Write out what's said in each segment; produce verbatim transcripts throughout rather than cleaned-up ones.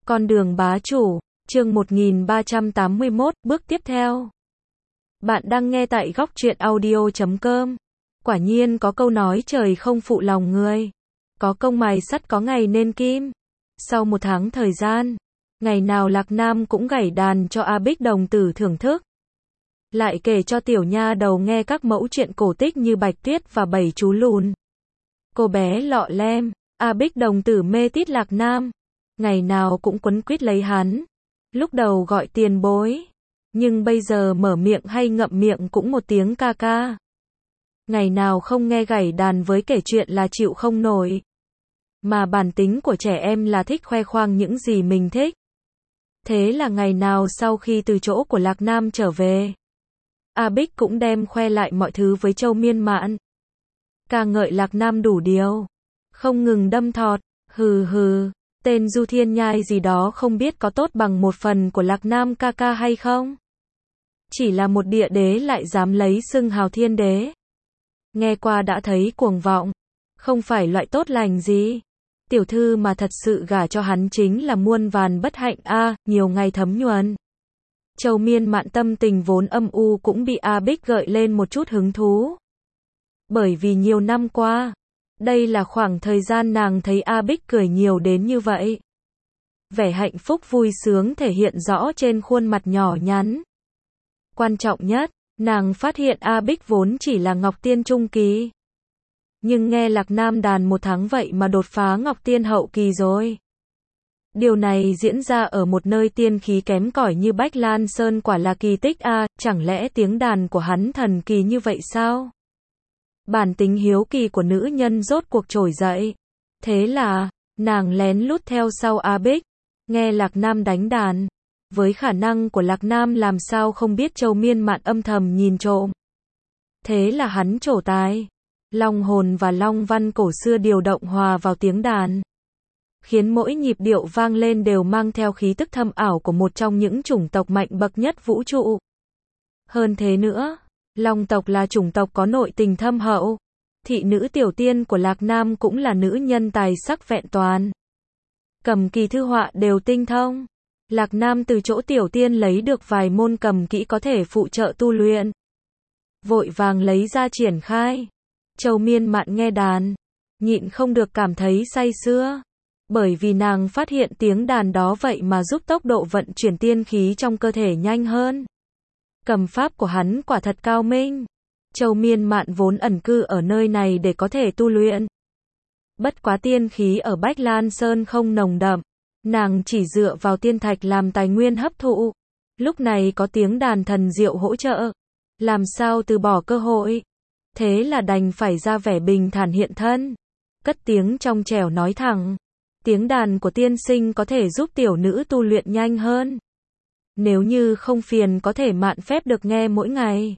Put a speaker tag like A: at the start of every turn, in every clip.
A: Con đường bá chủ, chương một nghìn ba trăm tám mươi mốt, bước tiếp theo. Bạn đang nghe tại góc truyện audio chấm com. Quả nhiên có câu nói trời không phụ lòng người. Có công mài sắt có ngày nên kim. Sau một tháng thời gian, ngày nào Lạc Nam cũng gảy đàn cho A Bích đồng tử thưởng thức. Lại kể cho tiểu nha đầu nghe các mẫu chuyện cổ tích như Bạch Tuyết và Bảy chú lùn. Cô bé lọ lem, A Bích đồng tử mê tít Lạc Nam. Ngày nào cũng quấn quýt lấy hắn. Lúc đầu gọi tiền bối. Nhưng bây giờ mở miệng hay ngậm miệng cũng một tiếng ca ca. Ngày nào không nghe gảy đàn với kể chuyện là chịu không nổi. Mà bản tính của trẻ em là thích khoe khoang những gì mình thích. Thế là ngày nào sau khi từ chỗ của Lạc Nam trở về, A Bích cũng đem khoe lại mọi thứ với Châu Miên Mạn. Ca ngợi Lạc Nam đủ điều. Không ngừng đâm thọt, hừ hừ. Tên Du Thiên Nhai gì đó không biết có tốt bằng một phần của Lạc Nam ca ca hay không? Chỉ là một địa đế lại dám lấy xưng hào thiên đế. Nghe qua đã thấy cuồng vọng. Không phải loại tốt lành gì. Tiểu thư mà thật sự gả cho hắn chính là muôn vàn bất hạnh a, à, nhiều ngày thấm nhuần. Châu Miên Mạn tâm tình vốn âm u cũng bị A Bích gợi lên một chút hứng thú. Bởi vì nhiều năm qua, đây là khoảng thời gian nàng thấy A Bích cười nhiều đến như vậy. Vẻ hạnh phúc vui sướng thể hiện rõ trên khuôn mặt nhỏ nhắn. Quan trọng nhất, nàng phát hiện A Bích vốn chỉ là Ngọc Tiên Trung Kỳ. Nhưng nghe Lạc Nam đàn một tháng vậy mà đột phá Ngọc Tiên Hậu Kỳ rồi. Điều này diễn ra ở một nơi tiên khí kém cỏi như Bách Lan Sơn quả là kỳ tích a, à, chẳng lẽ tiếng đàn của hắn thần kỳ như vậy sao? Bản tính hiếu kỳ của nữ nhân rốt cuộc trỗi dậy. Thế là, nàng lén lút theo sau A Bích, nghe Lạc Nam đánh đàn. Với khả năng của Lạc Nam làm sao không biết Châu Miên Mạn âm thầm nhìn trộm. Thế là hắn trổ tài. Long hồn và long văn cổ xưa điều động hòa vào tiếng đàn. Khiến mỗi nhịp điệu vang lên đều mang theo khí tức thâm ảo của một trong những chủng tộc mạnh bậc nhất vũ trụ. Hơn thế nữa, Long tộc là chủng tộc có nội tình thâm hậu. Thị nữ tiểu tiên của Lạc Nam cũng là nữ nhân tài sắc vẹn toàn. Cầm kỳ thư họa đều tinh thông. Lạc Nam từ chỗ tiểu tiên lấy được vài môn cầm kỹ có thể phụ trợ tu luyện. Vội vàng lấy ra triển khai. Châu Miên Mạn nghe đàn, nhịn không được cảm thấy say sưa. Bởi vì nàng phát hiện tiếng đàn đó vậy mà giúp tốc độ vận chuyển tiên khí trong cơ thể nhanh hơn. Cầm pháp của hắn quả thật cao minh. Châu Miên Mạn vốn ẩn cư ở nơi này để có thể tu luyện. Bất quá tiên khí ở Bách Lan Sơn không nồng đậm. Nàng chỉ dựa vào tiên thạch làm tài nguyên hấp thụ. Lúc này có tiếng đàn thần diệu hỗ trợ. Làm sao từ bỏ cơ hội. Thế là đành phải ra vẻ bình thản hiện thân. Cất tiếng trong trẻo nói thẳng. Tiếng đàn của tiên sinh có thể giúp tiểu nữ tu luyện nhanh hơn. Nếu như không phiền có thể mạn phép được nghe mỗi ngày.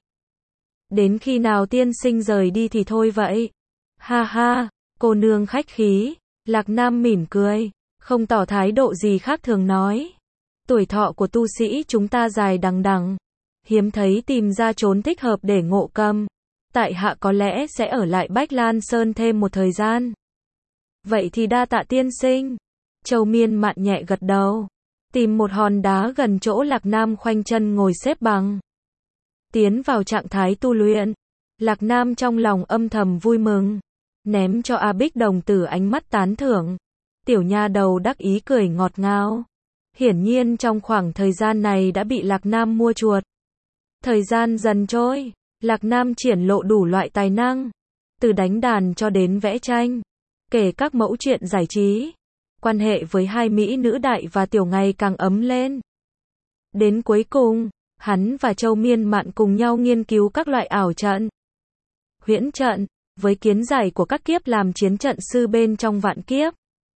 A: Đến khi nào tiên sinh rời đi thì thôi vậy. Ha ha, cô nương khách khí. Lạc Nam mỉm cười, không tỏ thái độ gì khác thường nói. Tuổi thọ của tu sĩ chúng ta dài đằng đằng. Hiếm thấy tìm ra chốn thích hợp để ngộ cầm. Tại hạ có lẽ sẽ ở lại Bách Lan Sơn thêm một thời gian. Vậy thì đa tạ tiên sinh. Châu Miên Mạn nhẹ gật đầu. Tìm một hòn đá gần chỗ Lạc Nam khoanh chân ngồi xếp bằng. Tiến vào trạng thái tu luyện. Lạc Nam trong lòng âm thầm vui mừng. Ném cho A Bích đồng tử ánh mắt tán thưởng. Tiểu nha đầu đắc ý cười ngọt ngào. Hiển nhiên trong khoảng thời gian này đã bị Lạc Nam mua chuột. Thời gian dần trôi. Lạc Nam triển lộ đủ loại tài năng. Từ đánh đàn cho đến vẽ tranh. Kể các mẫu chuyện giải trí. Quan hệ với hai mỹ nữ đại và tiểu ngày càng ấm lên. Đến cuối cùng, hắn và Châu Miên Mạn cùng nhau nghiên cứu các loại ảo trận. Huyễn trận, với kiến giải của các kiếp làm chiến trận sư bên trong vạn kiếp.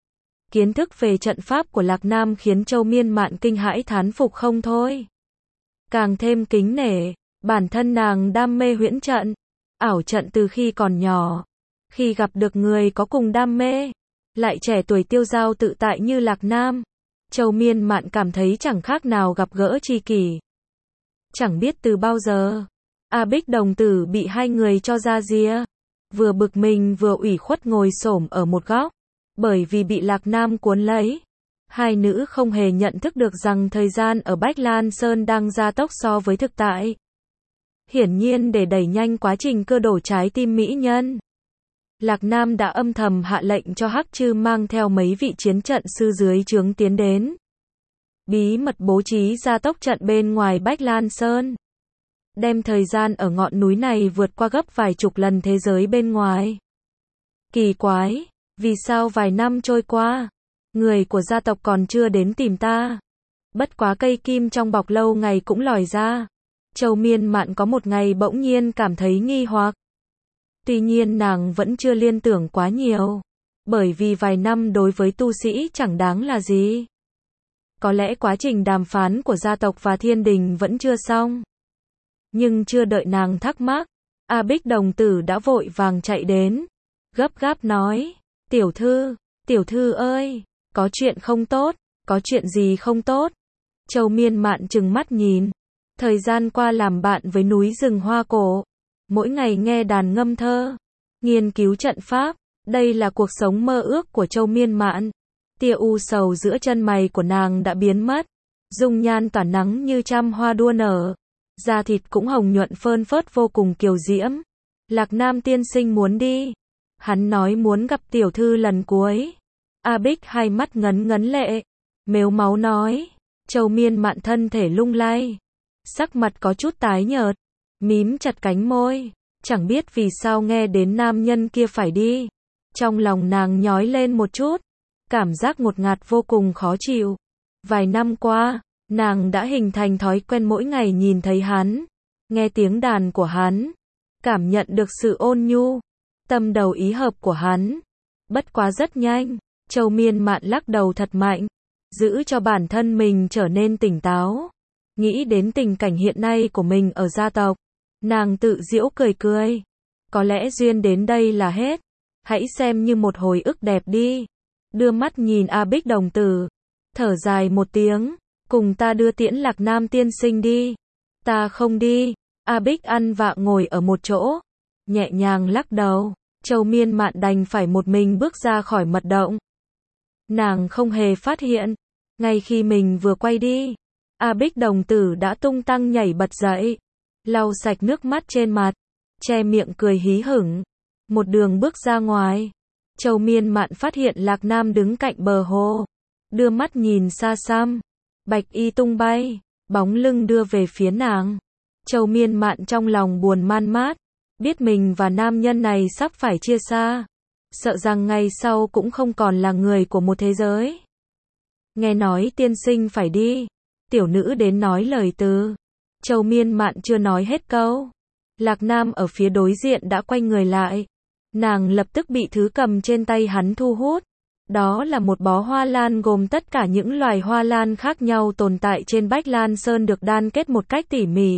A: Kiến thức về trận pháp của Lạc Nam khiến Châu Miên Mạn kinh hãi thán phục không thôi. Càng thêm kính nể, bản thân nàng đam mê huyễn trận, ảo trận từ khi còn nhỏ. Khi gặp được người có cùng đam mê, lại trẻ tuổi tiêu dao tự tại như Lạc Nam, Châu Miên Mạn cảm thấy chẳng khác nào gặp gỡ tri kỷ. Chẳng biết từ bao giờ, A Bích đồng tử bị hai người cho ra rìa, vừa bực mình vừa ủy khuất ngồi xổm ở một góc, bởi vì bị Lạc Nam cuốn lấy. Hai nữ không hề nhận thức được rằng thời gian ở Bách Lan Sơn đang gia tốc so với thực tại. Hiển nhiên để đẩy nhanh quá trình cơ đổ trái tim mỹ nhân, Lạc Nam đã âm thầm hạ lệnh cho Hắc Trư mang theo mấy vị chiến trận sư dưới trướng tiến đến. Bí mật bố trí gia tốc trận bên ngoài Bách Lan Sơn. Đem thời gian ở ngọn núi này vượt qua gấp vài chục lần thế giới bên ngoài. Kỳ quái, vì sao vài năm trôi qua, người của gia tộc còn chưa đến tìm ta? Bất quá cây kim trong bọc lâu ngày cũng lòi ra. Châu Miên Mạn có một ngày bỗng nhiên cảm thấy nghi hoặc. Tuy nhiên nàng vẫn chưa liên tưởng quá nhiều. Bởi vì vài năm đối với tu sĩ chẳng đáng là gì. Có lẽ quá trình đàm phán của gia tộc và thiên đình vẫn chưa xong. Nhưng chưa đợi nàng thắc mắc, A Bích đồng tử đã vội vàng chạy đến. Gấp gáp nói, tiểu thư, tiểu thư ơi, có chuyện không tốt, có chuyện gì không tốt? Châu Miên Mạn trừng mắt nhìn. Thời gian qua làm bạn với núi rừng hoa cổ. Mỗi ngày nghe đàn ngâm thơ. Nghiên cứu trận pháp. Đây là cuộc sống mơ ước của Châu Miên Mạn. Tia u sầu giữa chân mày của nàng đã biến mất. Dung nhan tỏa nắng như trăm hoa đua nở. Da thịt cũng hồng nhuận phơn phớt vô cùng kiều diễm. Lạc Nam tiên sinh muốn đi. Hắn nói muốn gặp tiểu thư lần cuối. A Bích hai mắt ngấn ngấn lệ. Mếu máu nói. Châu Miên Mạn thân thể lung lay. Sắc mặt có chút tái nhợt. Mím chặt cánh môi. Chẳng biết vì sao nghe đến nam nhân kia phải đi. Trong lòng nàng nhói lên một chút. Cảm giác ngột ngạt vô cùng khó chịu. Vài năm qua, nàng đã hình thành thói quen mỗi ngày nhìn thấy hắn. Nghe tiếng đàn của hắn. Cảm nhận được sự ôn nhu. Tâm đầu ý hợp của hắn. Bất quá rất nhanh. Châu Miên Mạn lắc đầu thật mạnh. Giữ cho bản thân mình trở nên tỉnh táo. Nghĩ đến tình cảnh hiện nay của mình ở gia tộc. Nàng tự giễu cười cười. Có lẽ duyên đến đây là hết. Hãy xem như một hồi ức đẹp đi. Đưa mắt nhìn A Bích đồng tử. Thở dài một tiếng. Cùng ta đưa tiễn Lạc Nam tiên sinh đi. Ta không đi. A Bích ăn vạ ngồi ở một chỗ. Nhẹ nhàng lắc đầu. Châu Miên Mạn đành phải một mình bước ra khỏi mật động. Nàng không hề phát hiện. Ngay khi mình vừa quay đi, A Bích đồng tử đã tung tăng nhảy bật dậy. Lau sạch nước mắt trên mặt. Che miệng cười hí hửng. Một đường bước ra ngoài. Châu Miên Mạn phát hiện Lạc Nam đứng cạnh bờ hồ. Đưa mắt nhìn xa xăm. Bạch y tung bay. Bóng lưng đưa về phía nàng. Châu Miên Mạn trong lòng buồn man mát. Biết mình và nam nhân này sắp phải chia xa. Sợ rằng ngày sau cũng không còn là người của một thế giới. Nghe nói tiên sinh phải đi. Tiểu nữ đến nói lời từ. Châu Miên Mạn chưa nói hết câu. Lạc Nam ở phía đối diện đã quay người lại. Nàng lập tức bị thứ cầm trên tay hắn thu hút. Đó là một bó hoa lan gồm tất cả những loài hoa lan khác nhau tồn tại trên Bách Lan Sơn được đan kết một cách tỉ mỉ.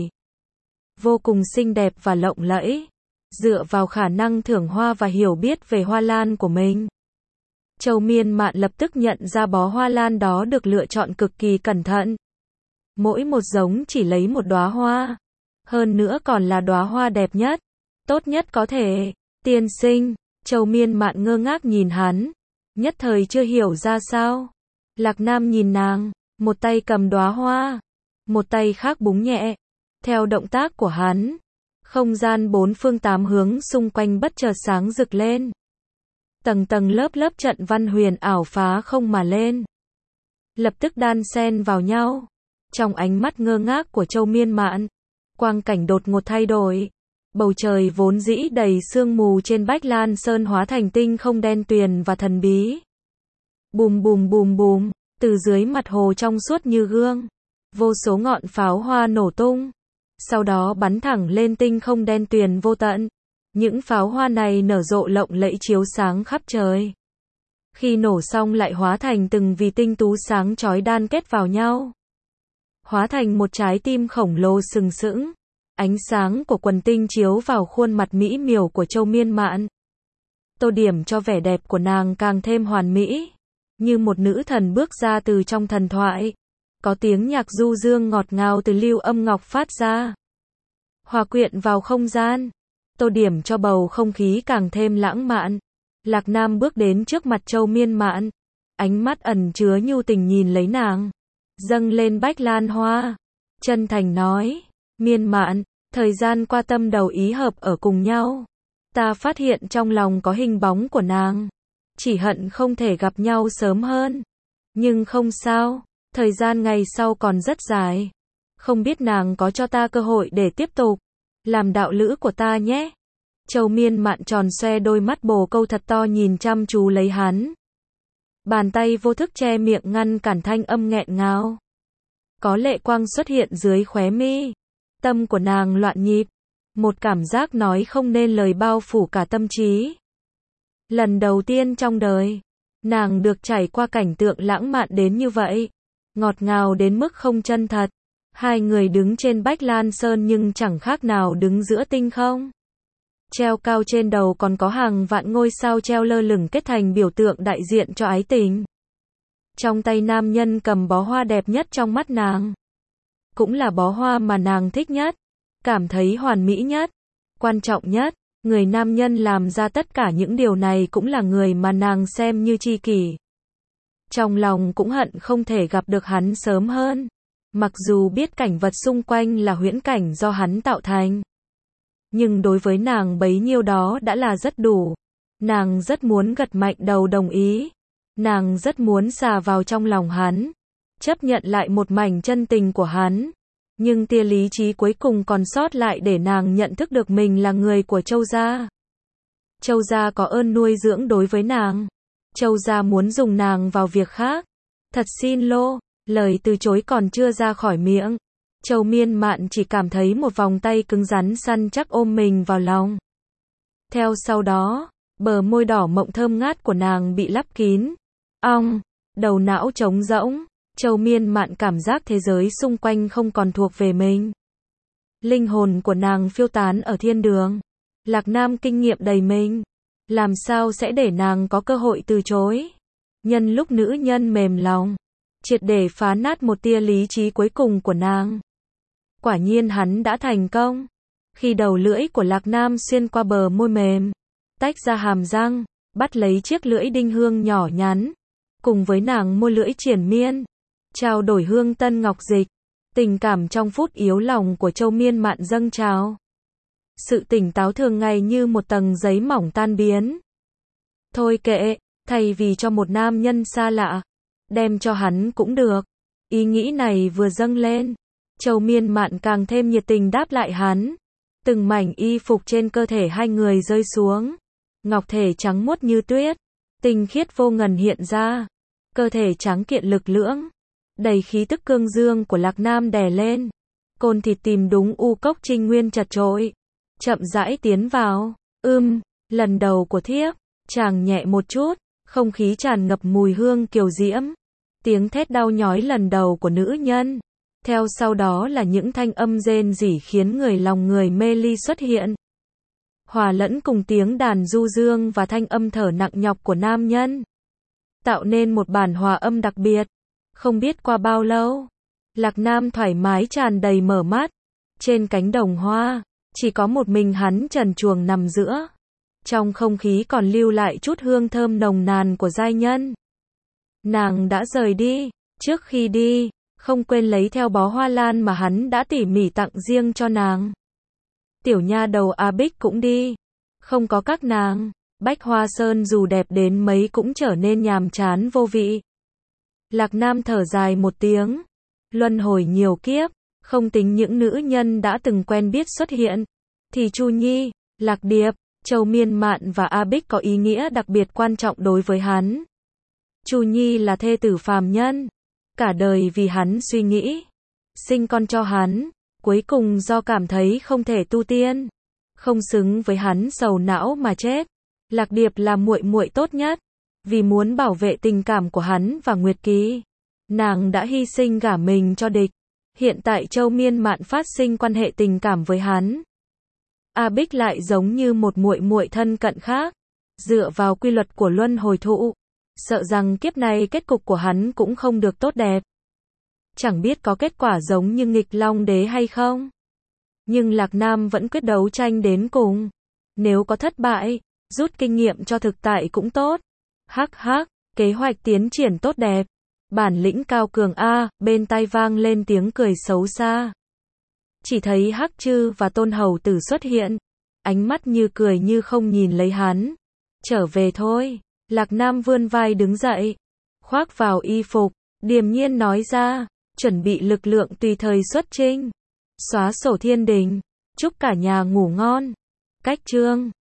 A: Vô cùng xinh đẹp và lộng lẫy. Dựa vào khả năng thưởng hoa và hiểu biết về hoa lan của mình, Châu Miên Mạn lập tức nhận ra bó hoa lan đó được lựa chọn cực kỳ cẩn thận. Mỗi một giống chỉ lấy một đóa hoa. Hơn nữa còn là đóa hoa đẹp nhất, tốt nhất có thể. Tiên sinh, Châu Miên Mạn ngơ ngác nhìn hắn. Nhất thời chưa hiểu ra sao. Lạc Nam nhìn nàng, một tay cầm đóa hoa, một tay khác búng nhẹ. Theo động tác của hắn, không gian bốn phương tám hướng xung quanh bất chợt sáng rực lên. Tầng tầng lớp lớp trận văn huyền ảo phá không mà lên. Lập tức đan xen vào nhau. Trong ánh mắt ngơ ngác của Châu Miên Mạn, quang cảnh đột ngột thay đổi. Bầu trời vốn dĩ đầy sương mù trên Bách Lan Sơn hóa thành tinh không đen tuyền và thần bí. Bùm bùm bùm bùm, từ dưới mặt hồ trong suốt như gương, vô số ngọn pháo hoa nổ tung. Sau đó bắn thẳng lên tinh không đen tuyền vô tận. Những pháo hoa này nở rộ lộng lẫy chiếu sáng khắp trời. Khi nổ xong lại hóa thành từng vì tinh tú sáng chói đan kết vào nhau. Hóa thành một trái tim khổng lồ sừng sững. Ánh sáng của quần tinh chiếu vào khuôn mặt mỹ miều của Châu Miên Mạn. Tô điểm cho vẻ đẹp của nàng càng thêm hoàn mỹ. Như một nữ thần bước ra từ trong thần thoại. Có tiếng nhạc du dương ngọt ngào từ lưu âm ngọc phát ra. Hòa quyện vào không gian. Tô điểm cho bầu không khí càng thêm lãng mạn. Lạc Nam bước đến trước mặt Châu Miên Mạn. ánh mắt ẩn chứa nhu tình nhìn lấy nàng, dâng lên bách lan hoa, chân thành nói, Miên Mạn, thời gian qua tâm đầu ý hợp ở cùng nhau, ta phát hiện trong lòng có hình bóng của nàng, chỉ hận không thể gặp nhau sớm hơn, nhưng không sao, thời gian ngày sau còn rất dài, không biết nàng có cho ta cơ hội để tiếp tục làm đạo lữ của ta nhé. Châu Miên Mạn tròn xoe đôi mắt bồ câu thật to nhìn chăm chú lấy hắn. Bàn tay vô thức che miệng ngăn cản thanh âm nghẹn ngào. Có lệ quang xuất hiện dưới khóe mi. Tâm của nàng loạn nhịp. Một cảm giác nói không nên lời bao phủ cả tâm trí. Lần đầu tiên trong đời, nàng được trải qua cảnh tượng lãng mạn đến như vậy. Ngọt ngào đến mức không chân thật. Hai người đứng trên Bách Lan Sơn nhưng chẳng khác nào đứng giữa tinh không. Treo cao trên đầu còn có hàng vạn ngôi sao treo lơ lửng kết thành biểu tượng đại diện cho ái tình. Trong tay nam nhân cầm bó hoa đẹp nhất trong mắt nàng. Cũng là bó hoa mà nàng thích nhất, cảm thấy hoàn mỹ nhất, quan trọng nhất. Người nam nhân làm ra tất cả những điều này cũng là người mà nàng xem như tri kỷ. Trong lòng cũng hận không thể gặp được hắn sớm hơn. Mặc dù biết cảnh vật xung quanh là huyễn cảnh do hắn tạo thành. Nhưng đối với nàng bấy nhiêu đó đã là rất đủ. Nàng rất muốn gật mạnh đầu đồng ý. Nàng rất muốn xà vào trong lòng hắn. Chấp nhận lại một mảnh chân tình của hắn. Nhưng tia lý trí cuối cùng còn sót lại để nàng nhận thức được mình là người của Châu gia. Châu gia có ơn nuôi dưỡng đối với nàng. Châu gia muốn dùng nàng vào việc khác. Thật xin lỗi. Lời từ chối còn chưa ra khỏi miệng. Châu Miên Mạn chỉ cảm thấy một vòng tay cứng rắn săn chắc ôm mình vào lòng. Theo sau đó, bờ môi đỏ mọng thơm ngát của nàng bị lấp kín. Ong, đầu não trống rỗng. Châu Miên Mạn cảm giác thế giới xung quanh không còn thuộc về mình. Linh hồn của nàng phiêu tán ở thiên đường. Lạc Nam kinh nghiệm đầy mình. Làm sao sẽ để nàng có cơ hội từ chối? Nhân lúc nữ nhân mềm lòng, triệt để phá nát một tia lý trí cuối cùng của nàng. Quả nhiên hắn đã thành công. Khi đầu lưỡi của Lạc Nam xuyên qua bờ môi mềm, tách ra hàm răng, bắt lấy chiếc lưỡi đinh hương nhỏ nhắn, cùng với nàng môi lưỡi triển miên, trao đổi hương tân ngọc dịch, tình cảm trong phút yếu lòng của Châu Miên Mạn dâng trào. Sự tỉnh táo thường ngày như một tầng giấy mỏng tan biến. Thôi kệ, thay vì cho một nam nhân xa lạ, đem cho hắn cũng được. Ý nghĩ này vừa dâng lên, Châu Miên Mạn càng thêm nhiệt tình đáp lại hắn. Từng mảnh y phục trên cơ thể hai người rơi xuống. Ngọc thể trắng muốt như tuyết, tinh khiết vô ngần hiện ra. Cơ thể trắng kiện lực lưỡng, đầy khí tức cương dương của Lạc Nam đè lên. Côn thịt tìm đúng u cốc trinh nguyên chật trội. Chậm rãi tiến vào. Ưm, lần đầu của thiếp, chàng nhẹ một chút, không khí tràn ngập mùi hương kiều diễm. Tiếng thét đau nhói lần đầu của nữ nhân. Theo sau đó là những thanh âm rên rỉ khiến người lòng người mê ly xuất hiện. Hòa lẫn cùng tiếng đàn du dương và thanh âm thở nặng nhọc của nam nhân. Tạo nên một bản hòa âm đặc biệt. Không biết qua bao lâu, Lạc Nam thoải mái tràn đầy mở mắt. Trên cánh đồng hoa, chỉ có một mình hắn trần truồng nằm giữa. Trong không khí còn lưu lại chút hương thơm nồng nàn của giai nhân. Nàng đã rời đi. Trước khi đi, không quên lấy theo bó hoa lan mà hắn đã tỉ mỉ tặng riêng cho nàng. Tiểu nha đầu A Bích cũng đi. Không có các nàng, Bách Hoa Sơn dù đẹp đến mấy cũng trở nên nhàm chán vô vị. Lạc Nam thở dài một tiếng. Luân hồi nhiều kiếp, không tính những nữ nhân đã từng quen biết xuất hiện, thì Chu Nhi, Lạc Điệp, Châu Miên Mạn và A Bích có ý nghĩa đặc biệt quan trọng đối với hắn. Chu Nhi là thê tử phàm nhân, cả đời vì hắn suy nghĩ, sinh con cho hắn, cuối cùng do cảm thấy không thể tu tiên, không xứng với hắn sầu não mà chết. Lạc Điệp là muội muội tốt nhất, vì muốn bảo vệ tình cảm của hắn và Nguyệt Kỳ, nàng đã hy sinh gả mình cho địch. Hiện tại Châu Miên Mạn phát sinh quan hệ tình cảm với hắn. A Bích lại giống như một muội muội thân cận khác, dựa vào quy luật của luân hồi thụ, sợ rằng kiếp này kết cục của hắn cũng không được tốt đẹp. Chẳng biết có kết quả giống như nghịch long đế hay không. Nhưng Lạc Nam vẫn quyết đấu tranh đến cùng. Nếu có thất bại, rút kinh nghiệm cho thực tại cũng tốt. Hắc hắc, Kế hoạch tiến triển tốt đẹp. Bản lĩnh cao cường a, bên tai vang lên tiếng cười xấu xa. Chỉ thấy Hắc Trư và Tôn Hầu Tử xuất hiện, ánh mắt như cười như không nhìn lấy hắn. Trở về thôi. Lạc Nam vươn vai đứng dậy, khoác vào y phục, điềm nhiên nói ra, chuẩn bị lực lượng tùy thời xuất chinh. Xóa sổ thiên đình, chúc cả nhà ngủ ngon. Cách chương